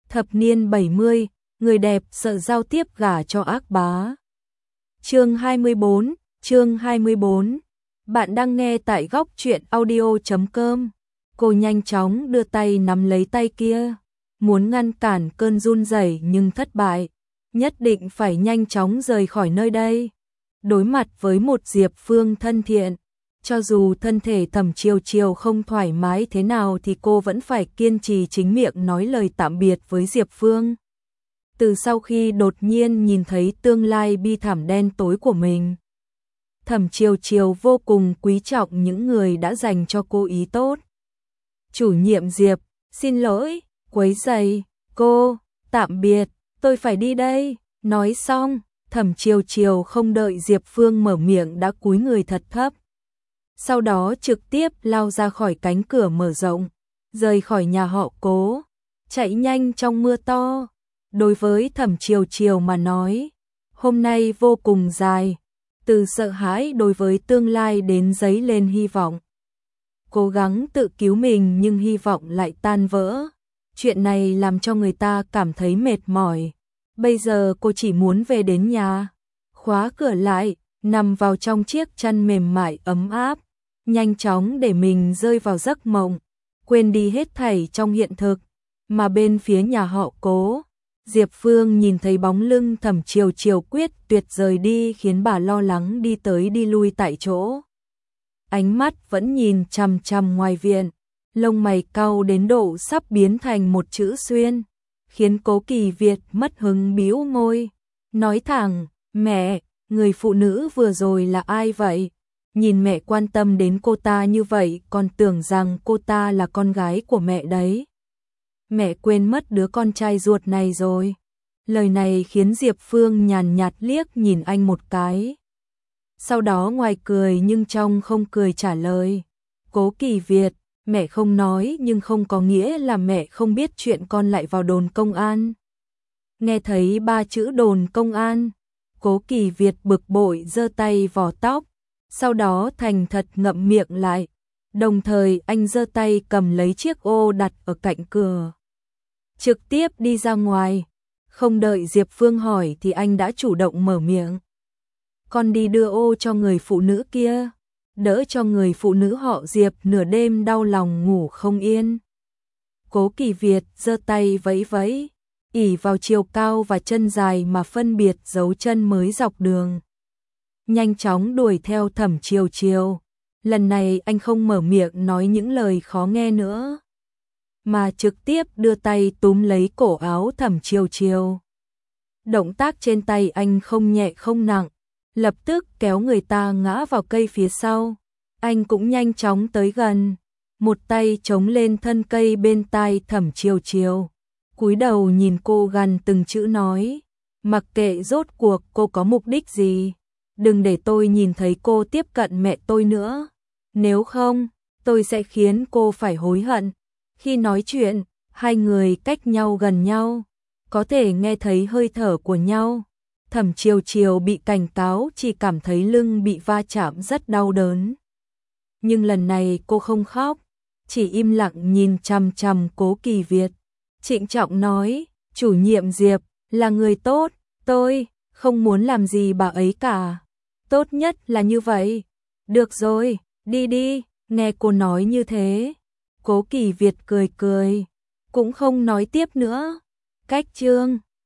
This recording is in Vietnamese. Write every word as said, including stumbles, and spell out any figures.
Thập niên bảy mươi, người đẹp sợ giao tiếp gả cho ác bá. Chương hai mươi bốn, chương hai mươi bốn. Bạn đang nghe tại góc truyện audio chấm com. Cô nhanh chóng đưa tay nắm lấy tay kia, muốn ngăn cản cơn run rẩy nhưng thất bại, nhất định phải nhanh chóng rời khỏi nơi đây. Đối mặt với một Diệp Phương thân thiện, cho dù thân thể Thẩm Chiêu Chiêu không thoải mái thế nào thì cô vẫn phải kiên trì chính miệng nói lời tạm biệt với Diệp Phương. Từ sau khi đột nhiên nhìn thấy tương lai bi thảm đen tối của mình, Thẩm Chiêu Chiêu vô cùng quý trọng những người đã dành cho cô ý tốt. Chủ nhiệm Diệp, xin lỗi, quấy rầy, cô, tạm biệt, tôi phải đi đây. Nói xong, Thẩm Chiêu Chiêu không đợi Diệp Phương mở miệng đã cúi người thật thấp. Sau đó trực tiếp lao ra khỏi cánh cửa mở rộng, rời khỏi nhà họ Cố, chạy nhanh trong mưa to. Đối với Thẩm Chiêu Chiêu mà nói, hôm nay vô cùng dài, từ sợ hãi đối với tương lai đến dấy lên hy vọng. Cố gắng tự cứu mình nhưng hy vọng lại tan vỡ. Chuyện này làm cho người ta cảm thấy mệt mỏi. Bây giờ cô chỉ muốn về đến nhà, khóa cửa lại, nằm vào trong chiếc chăn mềm mại ấm áp, nhanh chóng để mình rơi vào giấc mộng, quên đi hết thảy trong hiện thực. Mà bên phía nhà họ Cố, Diệp Phương nhìn thấy bóng lưng Thẩm Chiêu Chiêu quyết tuyệt rời đi khiến bà lo lắng đi tới đi lui tại chỗ. Ánh mắt vẫn nhìn chằm chằm ngoài viện, lông mày cau đến độ sắp biến thành một chữ xuyên, khiến Cố Kỳ Việt mất hứng bĩu môi, nói thẳng, mẹ, người phụ nữ vừa rồi là ai vậy? Nhìn mẹ quan tâm đến cô ta như vậy còn tưởng rằng cô ta là con gái của mẹ đấy. Mẹ quên mất đứa con trai ruột này rồi. Lời này khiến Diệp Phương nhàn nhạt liếc nhìn anh một cái. Sau đó ngoài cười nhưng trong không cười trả lời. Cố Kỳ Việt, mẹ không nói nhưng không có nghĩa là mẹ không biết chuyện con lại vào đồn công an. Nghe thấy ba chữ đồn công an, Cố Kỳ Việt bực bội giơ tay vò tóc, sau đó thành thật ngậm miệng lại. Đồng thời anh giơ tay cầm lấy chiếc ô đặt ở cạnh cửa, trực tiếp đi ra ngoài. Không đợi Diệp Phương hỏi thì anh đã chủ động mở miệng. Con đi đưa ô cho người phụ nữ kia, đỡ cho người phụ nữ họ Diệp nửa đêm đau lòng ngủ không yên. Cố Kỳ Việt giơ tay vẫy vẫy, ỷ vào chiều cao và chân dài mà phân biệt dấu chân mới dọc đường. Nhanh chóng đuổi theo Thẩm Chiêu Chiêu. Lần này anh không mở miệng nói những lời khó nghe nữa, mà trực tiếp đưa tay túm lấy cổ áo Thẩm Chiêu Chiêu. Động tác trên tay anh không nhẹ không nặng, lập tức kéo người ta ngã vào cây phía sau. Anh cũng nhanh chóng tới gần, một tay chống lên thân cây bên tai Thẩm Chiêu Chiêu, cúi đầu nhìn cô gần từng chữ nói, mặc kệ rốt cuộc cô có mục đích gì, đừng để tôi nhìn thấy cô tiếp cận mẹ tôi nữa, nếu không, tôi sẽ khiến cô phải hối hận. Khi nói chuyện, hai người cách nhau gần nhau, có thể nghe thấy hơi thở của nhau. Thẩm Chiêu Chiêu bị cảnh cáo chỉ cảm thấy lưng bị va chạm rất đau đớn. Nhưng lần này cô không khóc, chỉ im lặng nhìn chằm chằm Cố Kỳ Việt. Trịnh trọng nói, chủ nhiệm Diệp là người tốt, tôi không muốn làm gì bà ấy cả. Tốt nhất là như vậy. Được rồi, đi đi. Nghe cô nói như thế, Cố Kỳ Việt cười cười, cũng không nói tiếp nữa. Cách chương